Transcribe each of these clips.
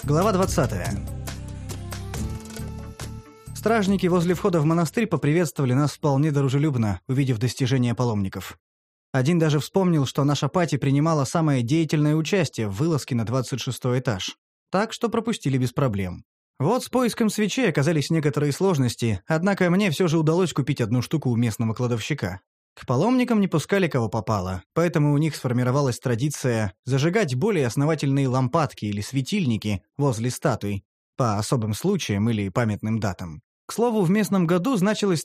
Глава 20. Стражники возле входа в монастырь поприветствовали нас вполне дружелюбно, увидев достижения паломников. Один даже вспомнил, что наша пати принимала самое деятельное участие в вылазке на 26-й этаж. Так что пропустили без проблем. Вот с поиском свечей оказались некоторые сложности, однако мне все же удалось купить одну штуку у местного кладовщика. К паломникам не пускали кого попало, поэтому у них сформировалась традиция зажигать более основательные лампадки или светильники возле статуй, по особым случаям или памятным датам. К слову, в местном году значилось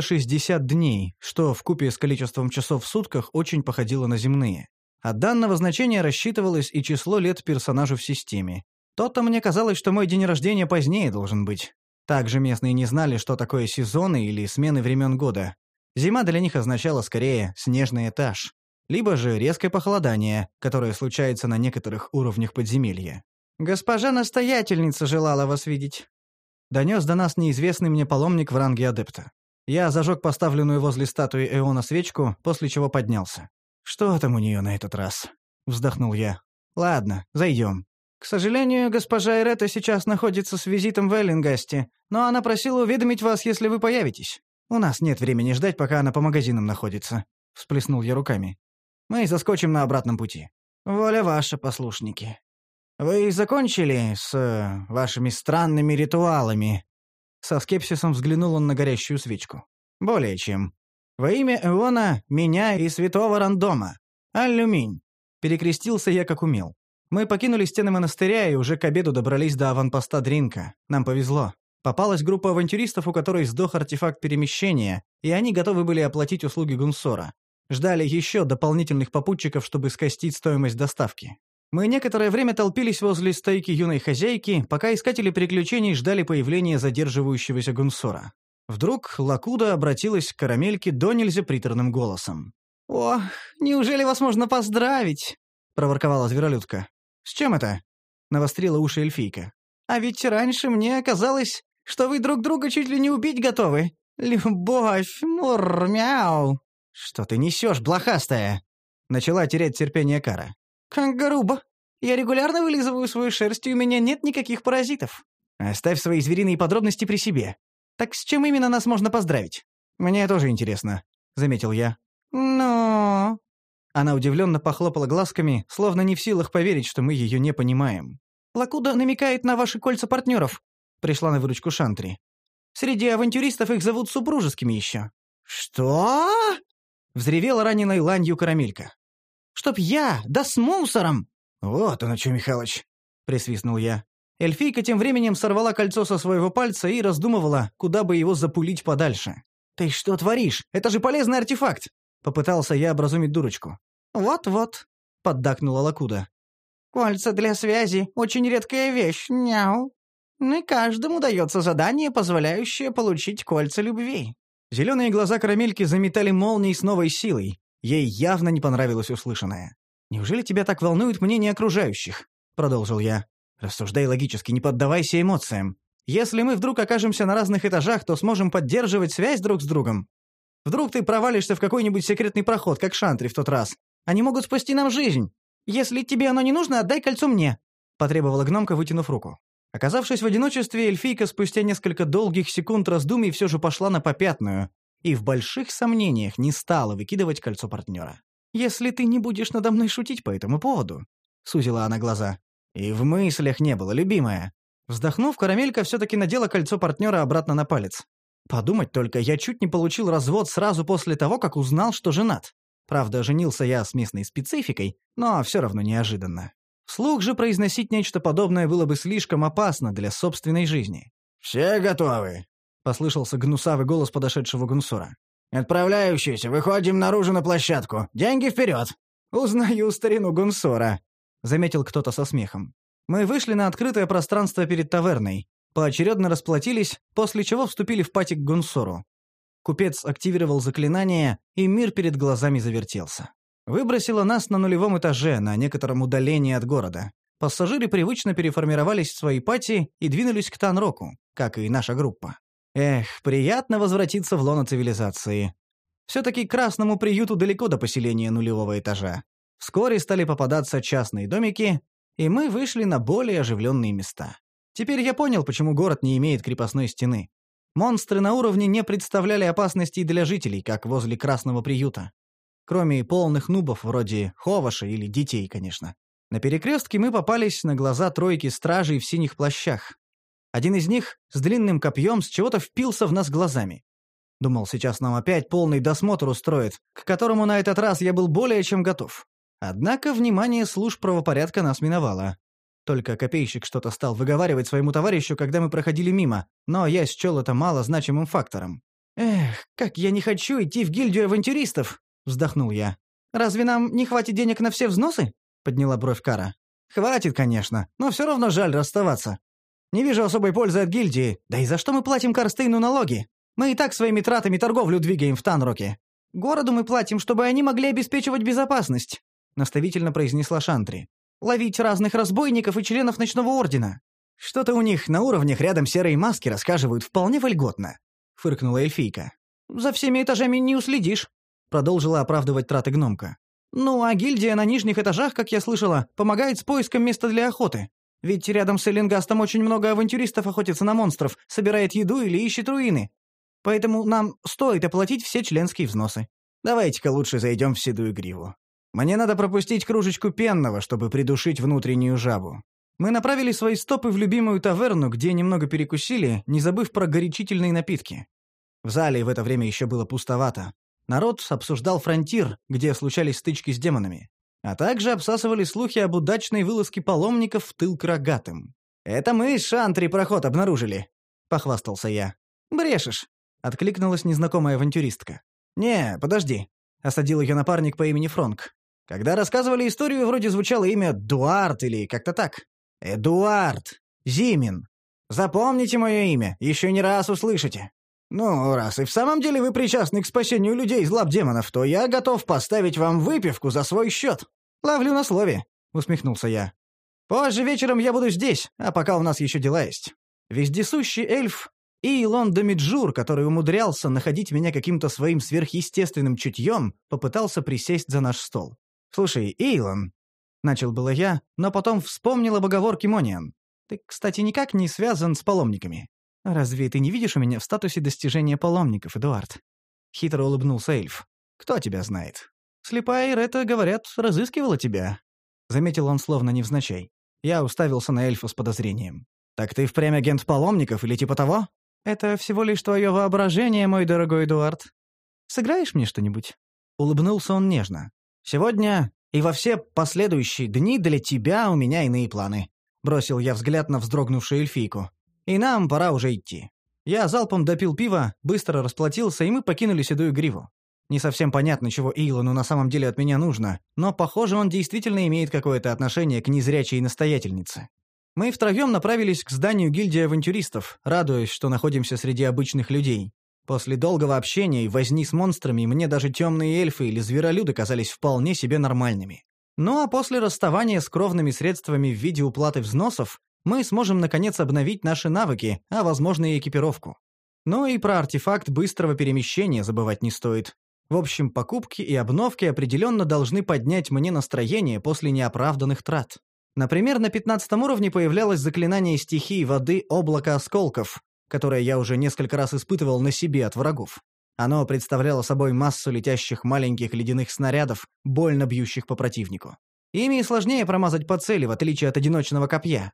360 дней, что вкупе с количеством часов в сутках очень походило на земные. От данного значения рассчитывалось и число лет персонажу в системе. То-то мне казалось, что мой день рождения позднее должен быть. Также местные не знали, что такое сезоны или смены времен года. Зима для них означала скорее снежный этаж, либо же резкое похолодание, которое случается на некоторых уровнях подземелья. «Госпожа настоятельница желала вас видеть», — донес до нас неизвестный мне паломник в ранге адепта. Я зажег поставленную возле статуи Эона свечку, после чего поднялся. «Что там у нее на этот раз?» — вздохнул я. «Ладно, зайдем». «К сожалению, госпожа Эрета сейчас находится с визитом в Эллингасте, но она просила уведомить вас, если вы появитесь. У нас нет времени ждать, пока она по магазинам находится», — всплеснул я руками. «Мы заскочим на обратном пути». «Воля ваша, послушники. Вы закончили с вашими странными ритуалами?» Со скепсисом взглянул он на горящую свечку. «Более чем. Во имя Эона, меня и святого рандома. Аллюминь». Перекрестился я как умел. Мы покинули стены монастыря и уже к обеду добрались до аванпоста Дринка. Нам повезло. Попалась группа авантюристов, у которой сдох артефакт перемещения, и они готовы были оплатить услуги Гунсора. Ждали еще дополнительных попутчиков, чтобы скостить стоимость доставки. Мы некоторое время толпились возле стойки юной хозяйки, пока искатели приключений ждали появления задерживающегося Гунсора. Вдруг Лакуда обратилась к Карамельке до нельзя приторным голосом. «Ох, неужели вас можно поздравить?» — проворковала зверолюдка. «С чем это?» — навострила уши эльфийка. «А ведь раньше мне казалось, что вы друг друга чуть ли не убить готовы. Любовь, мур-мяу». «Что ты несешь, блохастая?» — начала терять терпение Кара. «Как грубо. Я регулярно вылизываю свою шерсть, и у меня нет никаких паразитов». «Оставь свои звериные подробности при себе. Так с чем именно нас можно поздравить?» «Мне тоже интересно», — заметил я. «Но...» Она удивленно похлопала глазками, словно не в силах поверить, что мы ее не понимаем. «Лакуда намекает на ваши кольца партнеров», — пришла на выручку Шантри. «Среди авантюристов их зовут супружескими еще». «Что?» — взревела раненой ланью Карамелька. «Чтоб я, да с мусором!» «Вот оно что, Михалыч!» — присвистнул я. Эльфийка тем временем сорвала кольцо со своего пальца и раздумывала, куда бы его запулить подальше. «Ты что творишь? Это же полезный артефакт!» — попытался я образумить дурочку. «Вот-вот», — поддакнула Лакуда. «Кольца для связи — очень редкая вещь, няу. Не каждому дается задание, позволяющее получить кольца любви». Зеленые глаза Карамельки заметали молнией с новой силой. Ей явно не понравилось услышанное. «Неужели тебя так волнует мнение окружающих?» — продолжил я. «Рассуждай логически, не поддавайся эмоциям. Если мы вдруг окажемся на разных этажах, то сможем поддерживать связь друг с другом. Вдруг ты провалишься в какой-нибудь секретный проход, как Шантри в тот раз. Они могут спасти нам жизнь. Если тебе оно не нужно, отдай кольцо мне», — потребовала гномка, вытянув руку. Оказавшись в одиночестве, эльфийка спустя несколько долгих секунд раздумий все же пошла на попятную и в больших сомнениях не стала выкидывать кольцо партнера. «Если ты не будешь надо мной шутить по этому поводу», — сузила она глаза. «И в мыслях не было, любимая». Вздохнув, Карамелька все-таки надела кольцо партнера обратно на палец. Подумать только, я чуть не получил развод сразу после того, как узнал, что женат. Правда, женился я с местной спецификой, но все равно неожиданно. Вслух же произносить нечто подобное было бы слишком опасно для собственной жизни. «Все готовы?» — послышался гнусавый голос подошедшего Гунсора. «Отправляющиеся, выходим наружу на площадку. Деньги вперед!» «Узнаю старину Гунсора», — заметил кто-то со смехом. Мы вышли на открытое пространство перед таверной, поочередно расплатились, после чего вступили в пати к Гунсору. Купец активировал заклинание, и мир перед глазами завертелся. Выбросило нас на нулевом этаже, на некотором удалении от города. Пассажиры привычно переформировались в свои пати и двинулись к Танроку, как и наша группа. Эх, приятно возвратиться в лоно цивилизации. Все-таки красному приюту далеко до поселения нулевого этажа. Вскоре стали попадаться частные домики, и мы вышли на более оживленные места. Теперь я понял, почему город не имеет крепостной стены. Монстры на уровне не представляли опасностей для жителей, как возле Красного приюта. Кроме полных нубов вроде Ховаша или детей, конечно. На перекрестке мы попались на глаза тройки стражей в синих плащах. Один из них с длинным копьем с чего-то впился в нас глазами. Думал, сейчас нам опять полный досмотр устроит, к которому на этот раз я был более чем готов. Однако внимание служб правопорядка нас миновало. Только копейщик что-то стал выговаривать своему товарищу, когда мы проходили мимо, но я счел это малозначимым фактором. «Эх, как я не хочу идти в гильдию авантюристов!» — вздохнул я. «Разве нам не хватит денег на все взносы?» — подняла бровь Кара. «Хватит, конечно, но все равно жаль расставаться. Не вижу особой пользы от гильдии, да и за что мы платим Карстейну налоги? Мы и так своими тратами торговлю двигаем в Танроке. Городу мы платим, чтобы они могли обеспечивать безопасность», — наставительно произнесла Шантри. «Ловить разных разбойников и членов ночного ордена. Что-то у них на уровнях рядом серые маски рассказывают вполне вольготно», — фыркнула эльфийка. «За всеми этажами не уследишь», — продолжила оправдывать траты гномка. «Ну, а гильдия на нижних этажах, как я слышала, помогает с поиском места для охоты. Ведь рядом с Эллингастом очень много авантюристов охотится на монстров, собирает еду или ищет руины. Поэтому нам стоит оплатить все членские взносы. Давайте-ка лучше зайдем в седую гриву. Мне надо пропустить кружечку пенного, чтобы придушить внутреннюю жабу». Мы направили свои стопы в любимую таверну, где немного перекусили, не забыв про горячительные напитки. В зале в это время еще было пустовато. Народ обсуждал фронтир, где случались стычки с демонами. А также обсасывали слухи об удачной вылазке паломников в тыл к рогатым. «Это мы с Шантри проход обнаружили», — похвастался я. «Брешешь», — откликнулась незнакомая авантюристка. «Не, подожди», — осадил ее напарник по имени Фронк. «Когда рассказывали историю, вроде звучало имя Дуарт или как-то так». «Эдуард! Зимин! Запомните мое имя, еще не раз услышите. Ну, раз и в самом деле вы причастны к спасению людей из лап демонов, то я готов поставить вам выпивку за свой счет. Ловлю на слове», — усмехнулся я. «Позже вечером я буду здесь, а пока у нас еще дела есть». Вездесущий эльф Ийлон Домиджур, который умудрялся находить меня каким-то своим сверхъестественным чутьем, попытался присесть за наш стол. «Слушай, Ийлон», — начал было я, но потом вспомнил об оговорке Мониан. «Ты, кстати, никак не связан с паломниками. Разве ты не видишь у меня в статусе достижения паломников, Эдуард?» Хитро улыбнулся эльф. «Кто тебя знает? Слепая Ирета, говорят, разыскивала тебя», — заметил он словно невзначай. Я уставился на эльфа с подозрением. «Так ты впрямь агент паломников или типа того?» «Это всего лишь твое воображение, мой дорогой Эдуард. Сыграешь мне что-нибудь?» Улыбнулся он нежно. «Сегодня и во все последующие дни для тебя у меня иные планы», — бросил я взгляд на вздрогнувшую эльфийку. «И нам пора уже идти». Я залпом допил пива, быстро расплатился, и мы покинули седую гриву. Не совсем понятно, чего Ийлону на самом деле от меня нужно, но, похоже, он действительно имеет какое-то отношение к незрячей настоятельнице. Мы втроем направились к зданию гильдии авантюристов, радуясь, что находимся среди обычных людей. После долгого общения и возни с монстрами мне даже темные эльфы или зверолюды казались вполне себе нормальными. Ну а после расставания с кровными средствами в виде уплаты взносов, мы сможем наконец обновить наши навыки, а возможно и экипировку. Ну и про артефакт быстрого перемещения забывать не стоит. В общем, покупки и обновки определенно должны поднять мне настроение после неоправданных трат. Например, на 15 уровне появлялось заклинание стихии воды «Облако осколков», которое я уже несколько раз испытывал на себе от врагов. Оно представляло собой массу летящих маленьких ледяных снарядов, больно бьющих по противнику. Ими сложнее промазать по цели, в отличие от одиночного копья.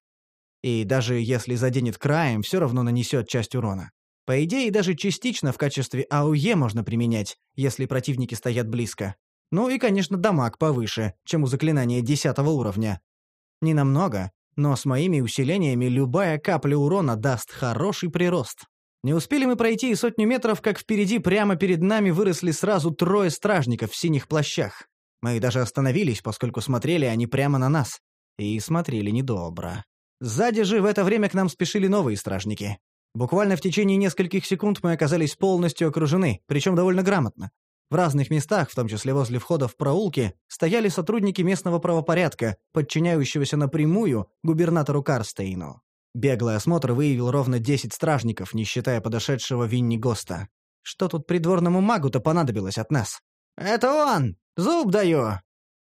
И даже если заденет краем, все равно нанесет часть урона. По идее, даже частично в качестве АОЕ можно применять, если противники стоят близко. Ну и, конечно, дамаг повыше, чем у заклинания 10 уровня. Не намного, но с моими усилениями любая капля урона даст хороший прирост. Не успели мы пройти и 100 метров, как впереди прямо перед нами выросли сразу 3 стражников в синих плащах. Мы даже остановились, поскольку смотрели они прямо на нас. И смотрели недобро. Сзади же в это время к нам спешили новые стражники. Буквально в течение нескольких секунд мы оказались полностью окружены, причем довольно грамотно. В разных местах, в том числе возле входа в проулки, стояли сотрудники местного правопорядка, подчиняющегося напрямую губернатору Карстейну. Беглый осмотр выявил ровно 10 стражников, не считая подошедшего Винни Госта. Что тут придворному магу-то понадобилось от нас? «Это он! Зуб даю!»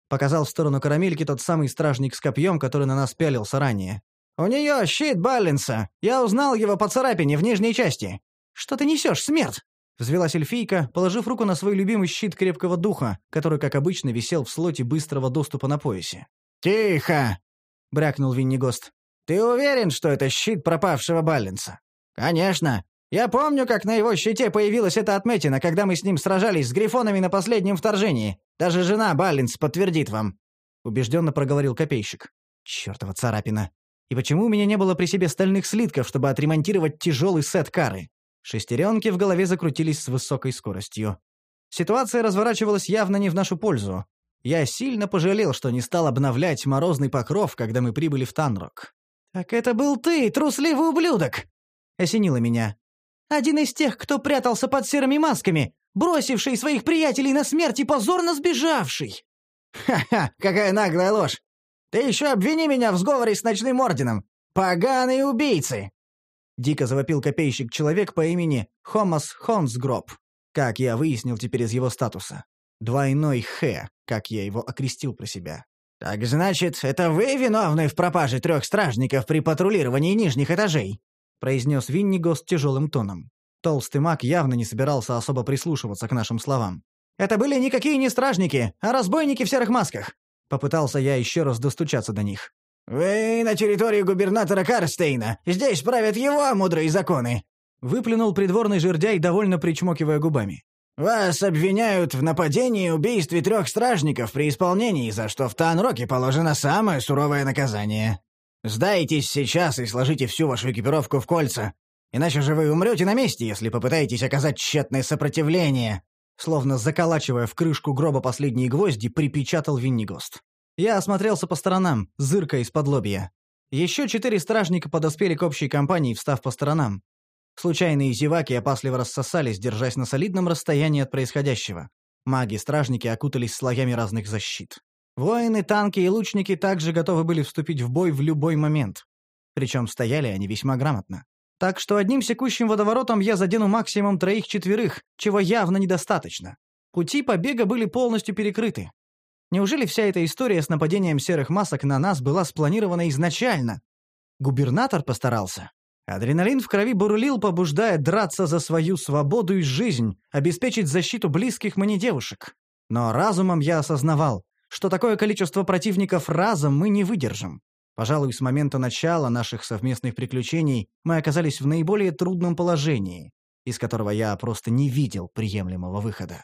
Показал в сторону карамельки тот самый стражник с копьем, который на нас пялился ранее. «У нее щит Баллинса. Я узнал его по царапине в нижней части». «Что ты несешь, смерть?» Взвелась эльфийка, положив руку на свой любимый щит крепкого духа, который, как обычно, висел в слоте быстрого доступа на поясе. «Тихо!» — брякнул Виннигост. «Ты уверен, что это щит пропавшего Баллинса?» «Конечно. Я помню, как на его щите появилась эта отметина, когда мы с ним сражались с грифонами на последнем вторжении. Даже жена Баллинс подтвердит вам», — убежденно проговорил копейщик. «Чёртова царапина. И почему у меня не было при себе стальных слитков, чтобы отремонтировать тяжелый сет кары?» Шестеренки в голове закрутились с высокой скоростью. Ситуация разворачивалась явно не в нашу пользу. Я сильно пожалел, что не стал обновлять морозный покров, когда мы прибыли в Танрок. «Так это был ты, трусливый ублюдок!» — осенило меня. «Один из тех, кто прятался под серыми масками, бросивший своих приятелей на смерть и позорно сбежавший!» «Ха-ха, какая наглая ложь! Ты еще обвини меня в сговоре с Ночным Орденом! Поганые убийцы!» Дико завопил копейщик-человек по имени Хомас Хонсгроб, как я выяснил теперь из его статуса. Двойной Х, как я его окрестил про себя. «Так значит, это вы виновны в пропаже 3 стражников при патрулировании нижних этажей?» — произнес Виннигост тяжелым тоном. Толстый маг явно не собирался особо прислушиваться к нашим словам. «Это были никакие не стражники, а разбойники в серых масках!» Попытался я еще раз достучаться до них. «Вы на территории губернатора Карстейна. Здесь правят его мудрые законы!» Выплюнул придворный жердяй, довольно причмокивая губами. «Вас обвиняют в нападении и убийстве 3 стражников при исполнении, за что в Танроке положено самое суровое наказание. Сдайтесь сейчас и сложите всю вашу экипировку в кольца, иначе же вы умрете на месте, если попытаетесь оказать тщетное сопротивление!» Словно заколачивая в крышку гроба последние гвозди, припечатал Виннигост. Я осмотрелся по сторонам, зыркая из-под лобья. Еще 4 стражника подоспели к общей компании, встав по сторонам. Случайные зеваки опасливо рассосались, держась на солидном расстоянии от происходящего. Маги-стражники окутались слоями разных защит. Воины, танки и лучники также готовы были вступить в бой в любой момент. Причем стояли они весьма грамотно. Так что одним секущим водоворотом я задену максимум 3-4, чего явно недостаточно. Пути побега были полностью перекрыты. Неужели вся эта история с нападением серых масок на нас была спланирована изначально? Губернатор постарался. Адреналин в крови бурлил, побуждая драться за свою свободу и жизнь, обеспечить защиту близких мне девушек. Но разумом я осознавал, что такое количество противников разом мы не выдержим. Пожалуй, с момента начала наших совместных приключений мы оказались в наиболее трудном положении, из которого я просто не видел приемлемого выхода.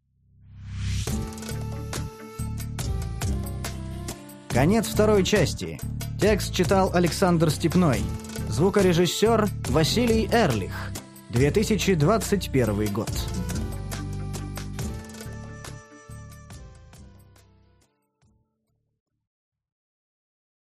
Конец 2 части. Текст читал Александр Степной. Звукорежиссер Василий Эрлих. 2021 год.